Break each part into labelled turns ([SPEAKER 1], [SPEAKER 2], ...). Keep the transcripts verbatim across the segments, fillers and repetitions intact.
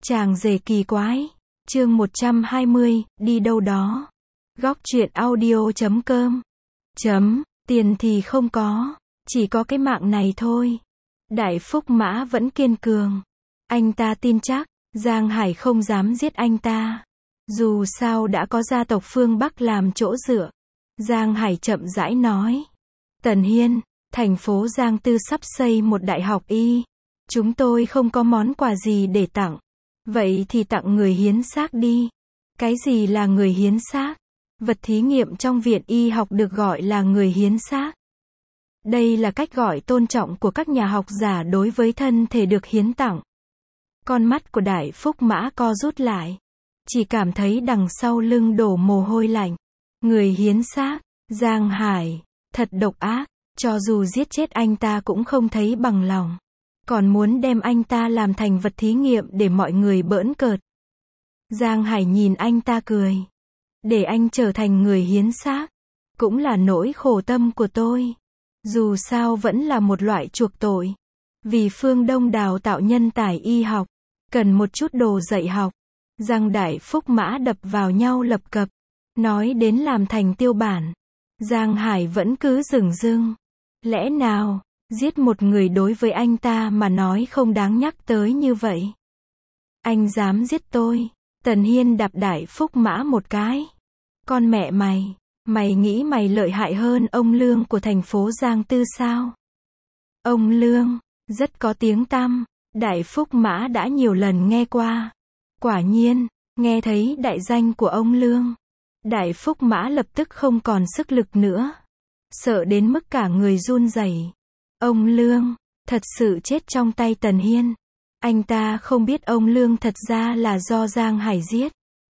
[SPEAKER 1] Chàng rể kỳ quái. Chương một trăm hai mươi, đi đâu đó. Góc truyện audio chấm com. Chấm, tiền thì không có, chỉ có cái mạng này thôi. Đại Phúc Mã vẫn kiên cường. Anh ta tin chắc, Giang Hải không dám giết anh ta. Dù sao đã có gia tộc phương Bắc làm chỗ dựa. Giang Hải chậm rãi nói. Tần Hiên, thành phố Giang Tư sắp xây một đại học y. Chúng tôi không có món quà gì để tặng. Vậy thì tặng người hiến xác đi. Cái gì là người hiến xác? Vật thí nghiệm trong viện y học được gọi là người hiến xác. Đây là cách gọi tôn trọng của các nhà học giả đối với thân thể được hiến tặng. Con mắt của Đại Phúc Mã co rút lại. Chỉ cảm thấy đằng sau lưng đổ mồ hôi lạnh. Người hiến xác, Giang Hải, thật độc ác, cho dù giết chết anh ta cũng không thấy bằng lòng. Còn muốn đem anh ta làm thành vật thí nghiệm để mọi người bỡn cợt. Giang Hải nhìn anh ta cười. Để anh trở thành người hiến xác, cũng là nỗi khổ tâm của tôi. Dù sao vẫn là một loại chuộc tội. Vì phương Đông đào tạo nhân tài y học, cần một chút đồ dạy học. Răng Đại Phúc Mã đập vào nhau lập cập. Nói đến làm thành tiêu bản. Giang Hải vẫn cứ dửng dưng. Lẽ nào, giết một người đối với anh ta mà nói không đáng nhắc tới như vậy? Anh dám giết tôi? Tần Hiên đạp Đại Phúc Mã một cái. Con mẹ mày, mày nghĩ mày lợi hại hơn ông Lương của thành phố Giang Tư sao? Ông Lương, rất có tiếng tăm. Đại Phúc Mã đã nhiều lần nghe qua. Quả nhiên, nghe thấy đại danh của ông Lương. Đại Phúc Mã lập tức không còn sức lực nữa. Sợ đến mức cả người run rẩy. Ông Lương, thật sự chết trong tay Tần Hiên. Anh ta không biết ông Lương thật ra là do Giang Hải giết.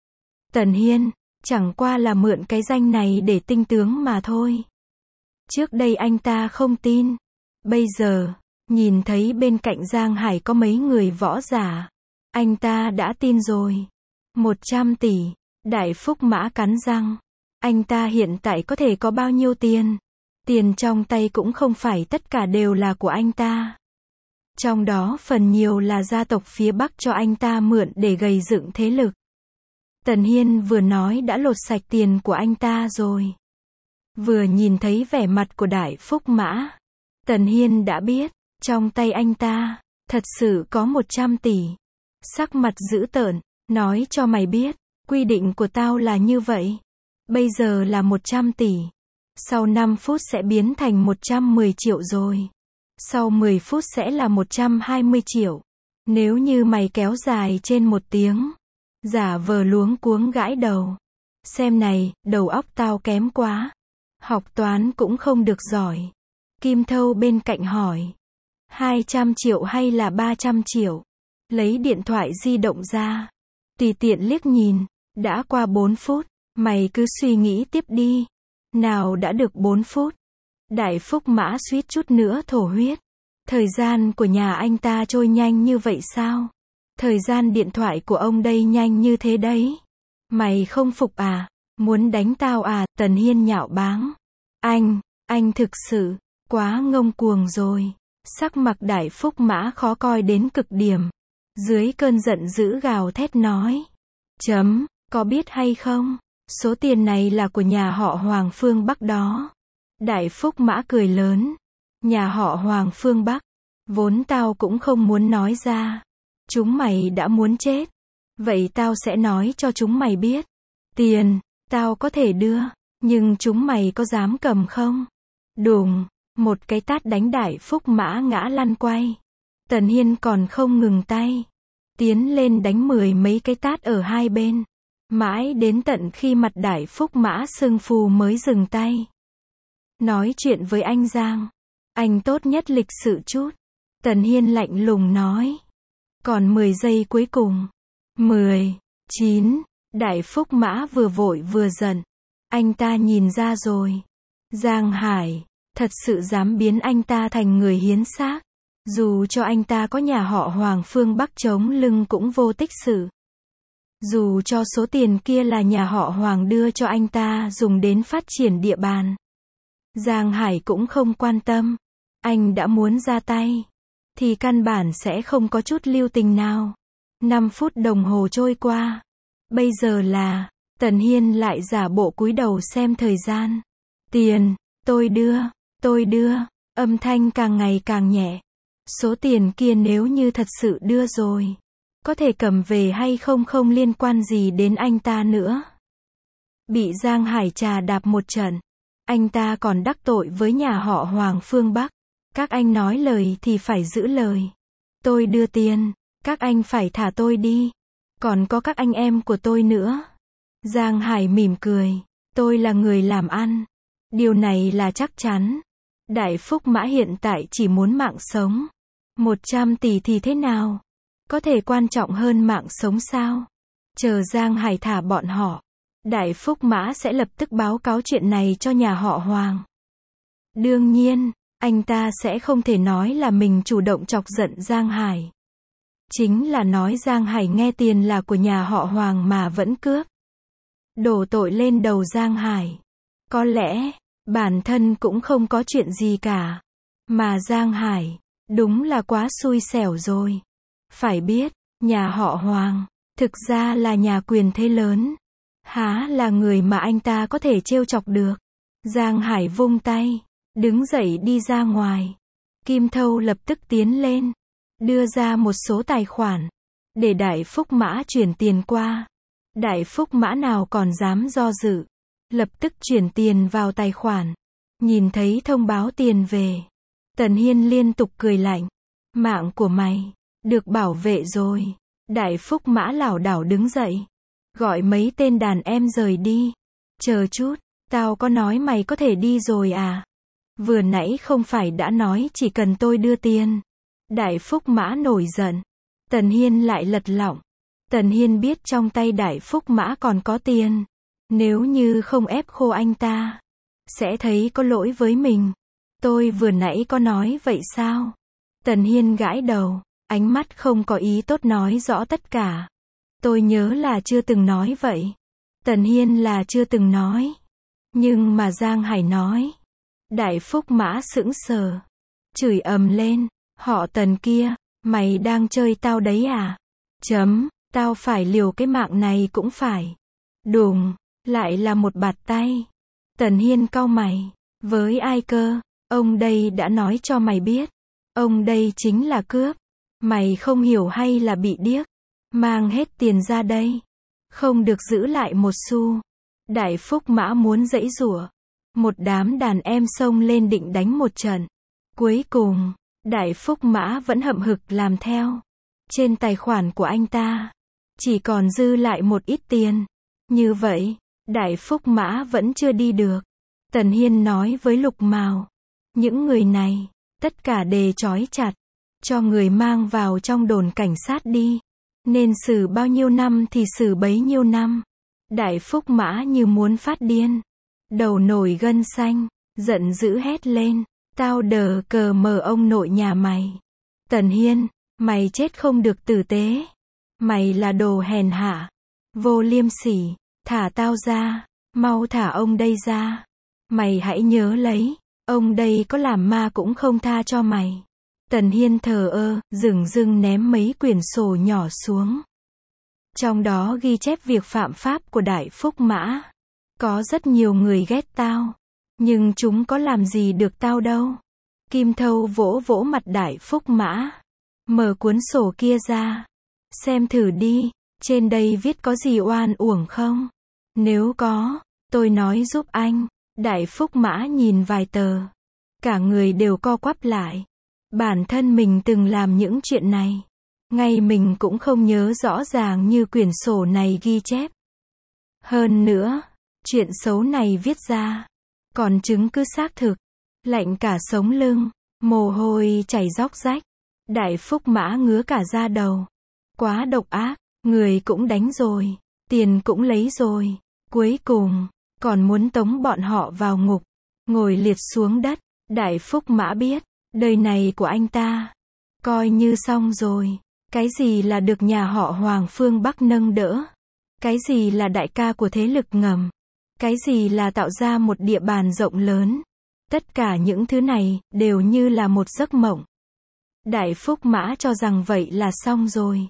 [SPEAKER 1] Tần Hiên, chẳng qua là mượn cái danh này để tinh tướng mà thôi. Trước đây anh ta không tin. Bây giờ, nhìn thấy bên cạnh Giang Hải có mấy người võ giả. Anh ta đã tin rồi. Một trăm tỷ. Đại Phúc Mã cắn răng. Anh ta hiện tại có thể có bao nhiêu tiền? Tiền trong tay cũng không phải tất cả đều là của anh ta. Trong đó phần nhiều là gia tộc phía Bắc cho anh ta mượn để gầy dựng thế lực. Tần Hiên vừa nói đã lột sạch tiền của anh ta rồi. Vừa nhìn thấy vẻ mặt của Đại Phúc Mã. Tần Hiên đã biết, trong tay anh ta, thật sự có một trăm tỷ. Sắc mặt dữ tợn, nói cho mày biết, quy định của tao là như vậy. Bây giờ là một trăm tỷ. Sau năm phút sẽ biến thành một trăm mười triệu rồi. Sau mười phút sẽ là một trăm hai mươi triệu. Nếu như mày kéo dài trên một tiếng. Giả vờ luống cuống gãi đầu. Xem này, đầu óc tao kém quá. Học toán cũng không được giỏi. Kim Thâu bên cạnh hỏi. hai trăm triệu hay là ba trăm triệu? Lấy điện thoại di động ra. Tùy tiện liếc nhìn. Đã qua bốn phút. Mày cứ suy nghĩ tiếp đi. Nào đã được bốn phút. Đại Phúc Mã suýt chút nữa thổ huyết. Thời gian của nhà anh ta trôi nhanh như vậy sao? Thời gian điện thoại của ông đây nhanh như thế đấy. Mày không phục à? Muốn đánh tao à? Tần Hiên nhạo báng. Anh, anh thực sự, quá ngông cuồng rồi. Sắc mặt Đại Phúc Mã khó coi đến cực điểm. Dưới cơn giận dữ gào thét nói. Chấm, có biết hay không? Số tiền này là của nhà họ Hoàng phương Bắc đó. Đại Phúc Mã cười lớn. Nhà họ Hoàng phương Bắc. Vốn tao cũng không muốn nói ra. Chúng mày đã muốn chết. Vậy tao sẽ nói cho chúng mày biết. Tiền, tao có thể đưa. Nhưng chúng mày có dám cầm không? Đùng, một cái tát đánh Đại Phúc Mã ngã lăn quay. Tần Hiên còn không ngừng tay. Tiến lên đánh mười mấy cái tát ở hai bên. Mãi đến tận khi mặt Đại Phúc Mã sưng phù mới dừng tay. Nói chuyện với anh Giang. Anh tốt nhất lịch sự chút. Tần Hiên lạnh lùng nói. Còn mười giây cuối cùng. mười, chín. Đại Phúc Mã vừa vội vừa giận. Anh ta nhìn ra rồi. Giang Hải, thật sự dám biến anh ta thành người hiến xác. Dù cho anh ta có nhà họ Hoàng phương Bắc chống lưng cũng vô tích sự. Dù cho số tiền kia là nhà họ Hoàng đưa cho anh ta dùng đến phát triển địa bàn. Giang Hải cũng không quan tâm. Anh đã muốn ra tay. Thì căn bản sẽ không có chút lưu tình nào. năm phút đồng hồ trôi qua. Bây giờ là, Tần Hiên lại giả bộ cúi đầu xem thời gian. Tiền, tôi đưa, tôi đưa, âm thanh càng ngày càng nhẹ. Số tiền kia nếu như thật sự đưa rồi, có thể cầm về hay không không liên quan gì đến anh ta nữa. Bị Giang Hải trà đạp một trận, anh ta còn đắc tội với nhà họ Hoàng phương Bắc. Các anh nói lời thì phải giữ lời. Tôi đưa tiền, các anh phải thả tôi đi. Còn có các anh em của tôi nữa. Giang Hải mỉm cười. Tôi là người làm ăn. Điều này là chắc chắn. Đại Phúc Mã hiện tại chỉ muốn mạng sống. một trăm tỷ thì thế nào? Có thể quan trọng hơn mạng sống sao? Chờ Giang Hải thả bọn họ, Đại Phúc Mã sẽ lập tức báo cáo chuyện này cho nhà họ Hoàng. Đương nhiên, anh ta sẽ không thể nói là mình chủ động chọc giận Giang Hải. Chính là nói Giang Hải nghe tiền là của nhà họ Hoàng mà vẫn cướp. Đổ tội lên đầu Giang Hải. Có lẽ, bản thân cũng không có chuyện gì cả. Mà Giang Hải, đúng là quá xui xẻo rồi. Phải biết, nhà họ Hoàng, thực ra là nhà quyền thế lớn. Há là người mà anh ta có thể trêu chọc được. Giang Hải vung tay, đứng dậy đi ra ngoài. Kim Thâu lập tức tiến lên, đưa ra một số tài khoản, để Đại Phúc Mã chuyển tiền qua. Đại Phúc Mã nào còn dám do dự, lập tức chuyển tiền vào tài khoản. Nhìn thấy thông báo tiền về, Tần Hiên liên tục cười lạnh. Mạng của mày, được bảo vệ rồi. Đại Phúc Mã lảo đảo đứng dậy, gọi mấy tên đàn em rời đi. Chờ chút, tao có nói mày có thể đi rồi à? Vừa nãy không phải đã nói chỉ cần tôi đưa tiền. Đại Phúc Mã nổi giận. Tần Hiên lại lật lọng. Tần Hiên biết trong tay Đại Phúc Mã còn có tiền. Nếu như không ép khô anh ta, sẽ thấy có lỗi với mình. Tôi vừa nãy có nói vậy sao? Tần Hiên gãi đầu, ánh mắt không có ý tốt nói rõ tất cả. Tôi nhớ là chưa từng nói vậy. Tần Hiên là chưa từng nói. Nhưng mà Giang Hải nói. Đại Phúc Mã sững sờ, chửi ầm lên. Họ Tần kia, mày đang chơi tao đấy à? Chấm, tao phải liều cái mạng này cũng phải. Đùng, lại là một bạt tay. Tần Hiên cau mày. Với ai cơ? Ông đây đã nói cho mày biết. Ông đây chính là cướp. Mày không hiểu hay là bị điếc? Mang hết tiền ra đây. Không được giữ lại một xu. Đại Phúc Mã muốn giãy giụa. Một đám đàn em xông lên định đánh một trận. Cuối cùng, Đại Phúc Mã vẫn hậm hực làm theo. Trên tài khoản của anh ta, chỉ còn dư lại một ít tiền. Như vậy, Đại Phúc Mã vẫn chưa đi được. Tần Hiên nói với Lục Mào. Những người này, tất cả đề trói chặt. Cho người mang vào trong đồn cảnh sát đi. Nên xử bao nhiêu năm thì xử bấy nhiêu năm. Đại Phúc Mã như muốn phát điên. Đầu nổi gân xanh, giận dữ hét lên. Tao đờ cờ mờ ông nội nhà mày. Tần Hiên, mày chết không được tử tế. Mày là đồ hèn hạ, vô liêm sỉ, thả tao ra, mau thả ông đây ra. Mày hãy nhớ lấy, ông đây có làm ma cũng không tha cho mày. Tần Hiên thờ ơ, dửng dưng ném mấy quyển sổ nhỏ xuống. Trong đó ghi chép việc phạm pháp của Đại Phúc Mã. Có rất nhiều người ghét tao, nhưng chúng có làm gì được tao đâu. Kim Thâu vỗ vỗ mặt Đại Phúc Mã. Mở cuốn sổ kia ra. Xem thử đi, trên đây viết có gì oan uổng không? Nếu có, tôi nói giúp anh. Đại Phúc Mã nhìn vài tờ. Cả người đều co quắp lại. Bản thân mình từng làm những chuyện này. Ngay mình cũng không nhớ rõ ràng như quyển sổ này ghi chép. Hơn nữa, chuyện xấu này viết ra, còn chứng cứ xác thực. Lạnh cả sống lưng, mồ hôi chảy róc rách. Đại Phúc Mã ngứa cả da đầu. Quá độc ác, người cũng đánh rồi, tiền cũng lấy rồi. Cuối cùng, còn muốn tống bọn họ vào ngục. Ngồi liệt xuống đất. Đại Phúc Mã biết, đời này của anh ta, coi như xong rồi. Cái gì là được nhà họ Hoàng phương Bắc nâng đỡ? Cái gì là đại ca của thế lực ngầm? Cái gì là tạo ra một địa bàn rộng lớn? Tất cả những thứ này, đều như là một giấc mộng. Đại Phúc Mã cho rằng vậy là xong rồi.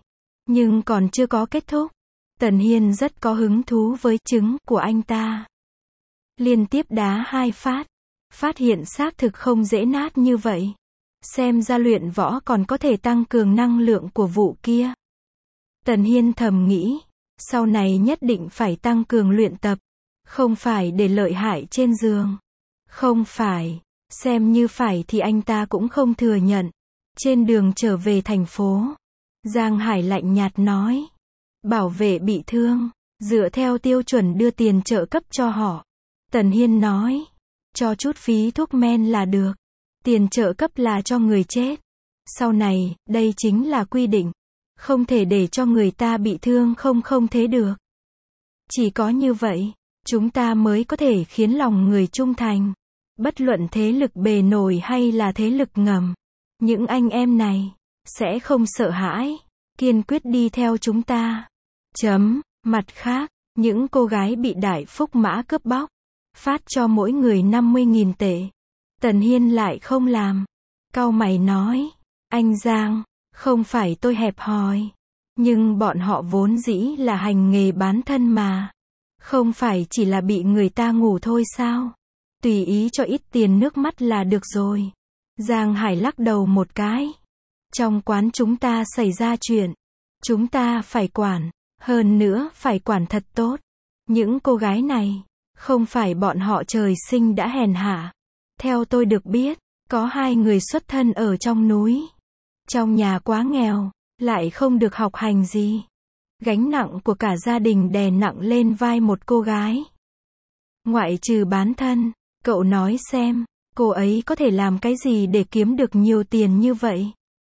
[SPEAKER 1] Nhưng còn chưa có kết thúc. Tần Hiên rất có hứng thú với trứng của anh ta. Liên tiếp đá hai phát. Phát hiện xác thực không dễ nát như vậy. Xem ra luyện võ còn có thể tăng cường năng lượng của vụ kia. Tần Hiên thầm nghĩ. Sau này nhất định phải tăng cường luyện tập. Không phải để lợi hại trên giường. Không phải. Xem như phải thì anh ta cũng không thừa nhận. Trên đường trở về thành phố. Giang Hải lạnh nhạt nói. Bảo vệ bị thương. Dựa theo tiêu chuẩn đưa tiền trợ cấp cho họ. Tần Hiên nói. Cho chút phí thuốc men là được. Tiền trợ cấp là cho người chết. Sau này, đây chính là quy định. Không thể để cho người ta bị thương không không thế được. Chỉ có như vậy, chúng ta mới có thể khiến lòng người trung thành. Bất luận thế lực bề nổi hay là thế lực ngầm. Những anh em này, sẽ không sợ hãi. Kiên quyết đi theo chúng ta. Chấm. Mặt khác, những cô gái bị Đại Phúc Mã cướp bóc. Phát cho mỗi người năm mươi nghìn tệ. Tần Hiên lại không làm. Cau mày nói. Anh Giang, không phải tôi hẹp hòi. Nhưng bọn họ vốn dĩ là hành nghề bán thân mà. Không phải chỉ là bị người ta ngủ thôi sao? Tùy ý cho ít tiền nước mắt là được rồi. Giang Hải lắc đầu một cái. Trong quán chúng ta xảy ra chuyện. Chúng ta phải quản. Hơn nữa phải quản thật tốt. Những cô gái này, không phải bọn họ trời sinh đã hèn hạ. Theo tôi được biết, có hai người xuất thân ở trong núi. Trong nhà quá nghèo, lại không được học hành gì. Gánh nặng của cả gia đình đè nặng lên vai một cô gái. Ngoại trừ bán thân, cậu nói xem, cô ấy có thể làm cái gì để kiếm được nhiều tiền như vậy?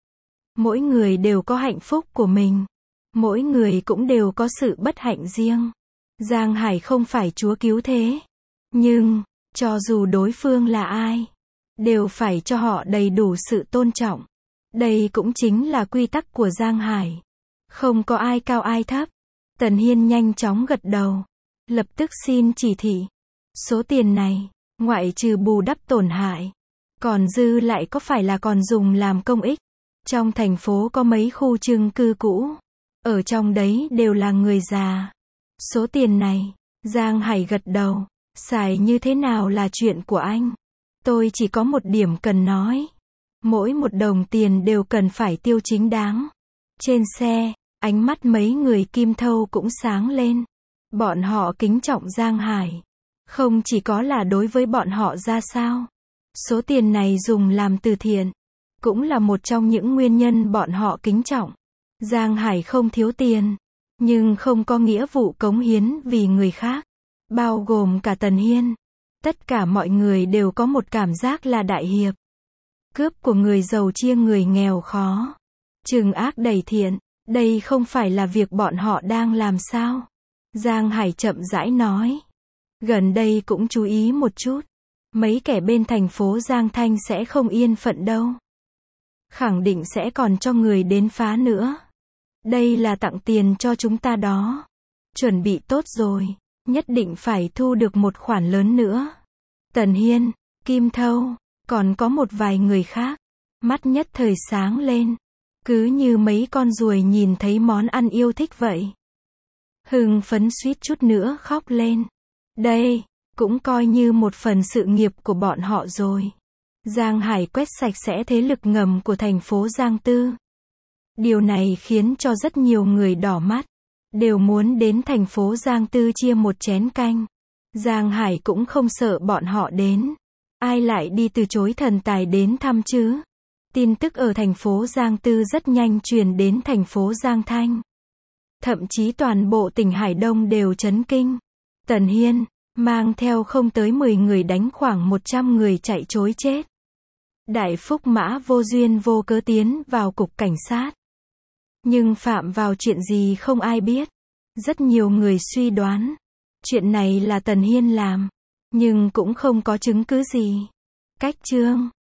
[SPEAKER 1] Mỗi người đều có hạnh phúc của mình. Mỗi người cũng đều có sự bất hạnh riêng. Giang Hải không phải chúa cứu thế. Nhưng, cho dù đối phương là ai, đều phải cho họ đầy đủ sự tôn trọng. Đây cũng chính là quy tắc của Giang Hải. Không có ai cao ai thấp. Tần Hiên nhanh chóng gật đầu. Lập tức xin chỉ thị. Số tiền này, ngoại trừ bù đắp tổn hại, còn dư lại có phải là còn dùng làm công ích. Trong thành phố có mấy khu chung cư cũ. Ở trong đấy đều là người già. Số tiền này, Giang Hải gật đầu. Xài như thế nào là chuyện của anh. Tôi chỉ có một điểm cần nói. Mỗi một đồng tiền đều cần phải tiêu chính đáng. Trên xe, ánh mắt mấy người Kim Thâu cũng sáng lên. Bọn họ kính trọng Giang Hải. Không chỉ có là đối với bọn họ ra sao. Số tiền này dùng làm từ thiện. Cũng là một trong những nguyên nhân bọn họ kính trọng. Giang Hải không thiếu tiền. Nhưng không có nghĩa vụ cống hiến vì người khác. Bao gồm cả Tần Hiên. Tất cả mọi người đều có một cảm giác là đại hiệp. Cướp của người giàu chia người nghèo khó. Trừng ác đẩy thiện. Đây không phải là việc bọn họ đang làm sao? Giang Hải chậm rãi nói. Gần đây cũng chú ý một chút. Mấy kẻ bên thành phố Giang Thanh sẽ không yên phận đâu. Khẳng định sẽ còn cho người đến phá nữa. Đây là tặng tiền cho chúng ta đó. Chuẩn bị tốt rồi. Nhất định phải thu được một khoản lớn nữa. Tần Hiên, Kim Thâu, còn có một vài người khác. Mắt nhất thời sáng lên. Cứ như mấy con ruồi nhìn thấy món ăn yêu thích vậy. Hưng phấn suýt chút nữa khóc lên. Đây, cũng coi như một phần sự nghiệp của bọn họ rồi. Giang Hải quét sạch sẽ thế lực ngầm của thành phố Giang Tư. Điều này khiến cho rất nhiều người đỏ mắt. Đều muốn đến thành phố Giang Tư chia một chén canh. Giang Hải cũng không sợ bọn họ đến. Ai lại đi từ chối thần tài đến thăm chứ? Tin tức ở thành phố Giang Tư rất nhanh truyền đến thành phố Giang Thanh. Thậm chí toàn bộ tỉnh Hải Đông đều chấn kinh. Tần Hiên, mang theo không tới mười người đánh khoảng một trăm người chạy trối chết. Đại Phúc Mã vô duyên vô cớ tiến vào cục cảnh sát. Nhưng phạm vào chuyện gì không ai biết. Rất nhiều người suy đoán. Chuyện này là Tần Hiên làm. Nhưng cũng không có chứng cứ gì. Cách chương